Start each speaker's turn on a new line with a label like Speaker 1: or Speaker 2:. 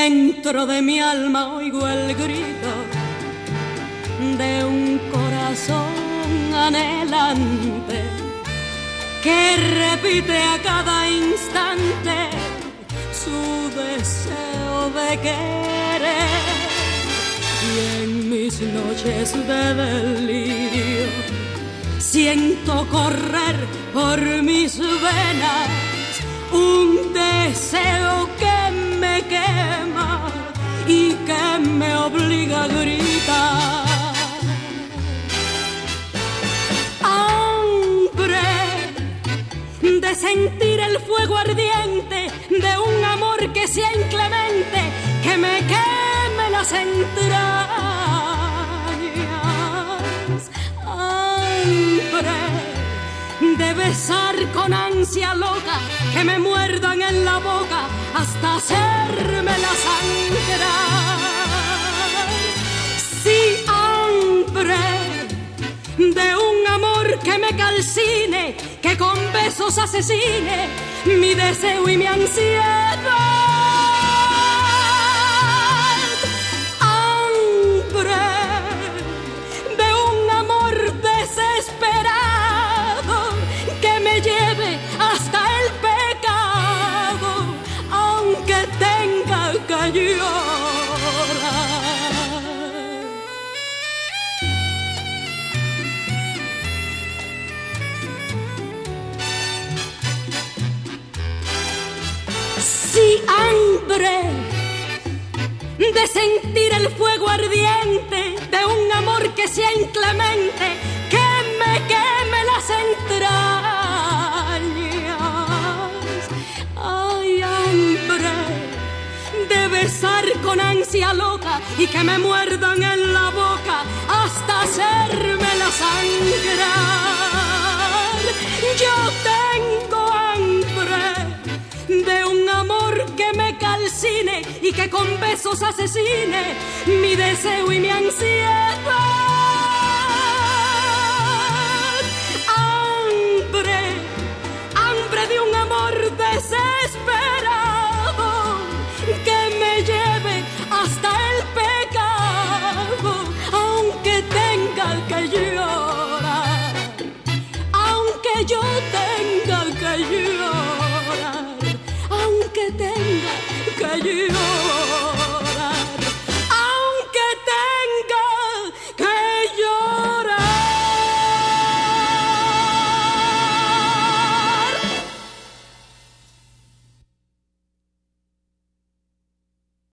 Speaker 1: Dentro de mi alma oigo el grito de un corazón anhelante que repite a cada instante su deseo de querer. Y en mis noches de delirio siento correr por mis venas un deseo que me quema y que me obliga a gritar. Hambre de sentir el fuego ardiente de un amor que sea inclemente, que me queme las entrañas. Hambre de besar con ansia loca, que me muerdan en la boca hasta hacérmela sangrar. Sí, hambre de un amor que me calcine, que con besos asesine mi deseo y mi ansiedad. Hambre de un amor desesperado que me lleve hasta el pecado, aunque tenga que llorar. Sí, hambre de sentir el fuego ardiente de un amor que sea inclemente, que me queme las entrañas. Ay, hambre de besar con ansia loca y que me muerdan en la boca hasta hacérmela sangrar. Yo tengo hambre de un amor que me calcine y que con besos asesine mi deseo y mi ansiedad. Hambre, hambre de un amor desesperado que me lleve hasta el pecado, aunque tenga que llorar, aunque yo tenga que llorar, aunque tenga que llorar.